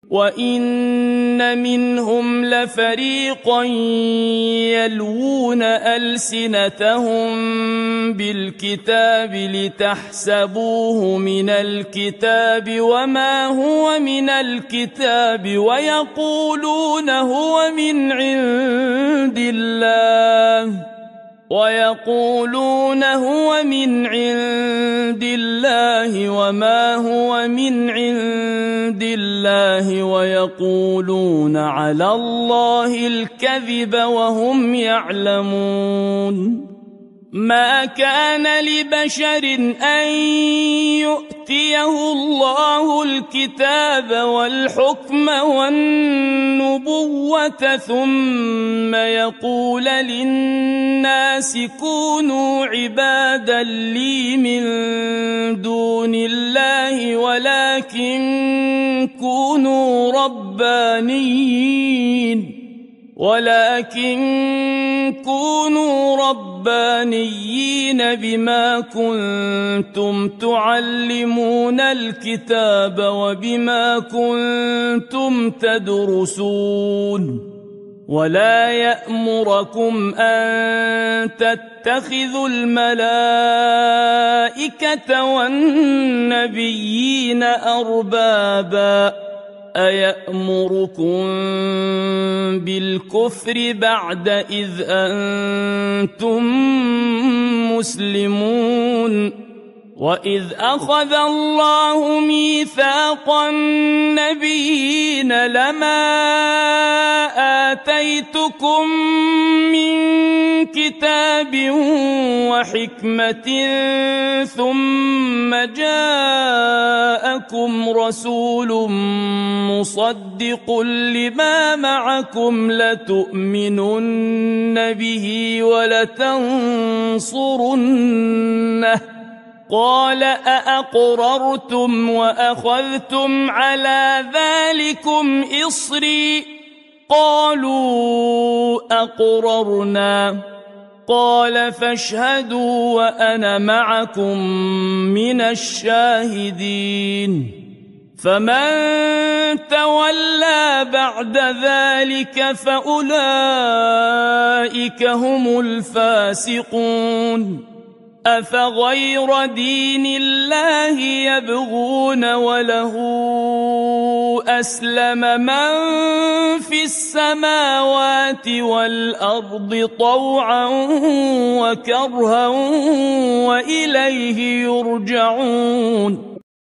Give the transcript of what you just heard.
وإن منهم لفريقا يلوون ألسنتهم بالكتاب لتحسبوه من الكتاب وما هو من الكتاب ويقولون هو من عند الله وما هو من عند الله ويقولون على الله الكذب وهم يعلمون. ما كان لبشر أن يؤتيه الله الكتاب والحكم والنبوة ثم يقول للناس كونوا عبادا لي من دون الله ولكن كونوا ربانيين بما كنتم تعلمون الكتاب وبما كنتم تدرسون. ولا يأمركم أن تتخذوا الملائكة والنبيين أربابا أيأمركم بالكفر بعد إذ أنتم مسلمون. وإذ أخذ الله ميثاق النبيين لما آتيتكم من كتاب وحكمة ثم جاءكم رسول مصدق لما معكم لتؤمنن به ولتنصرنه قال أأقررتم وأخذتم على ذلكم إصري قالوا أقررنا قال فاشهدوا وأنا معكم من الشاهدين. فمن تولى بعد ذلك فأولئك هم الفاسقون. أفغير دين الله يبغون وله أسلم من في السماوات والأرض طوعا وكرها وإليه يرجعون.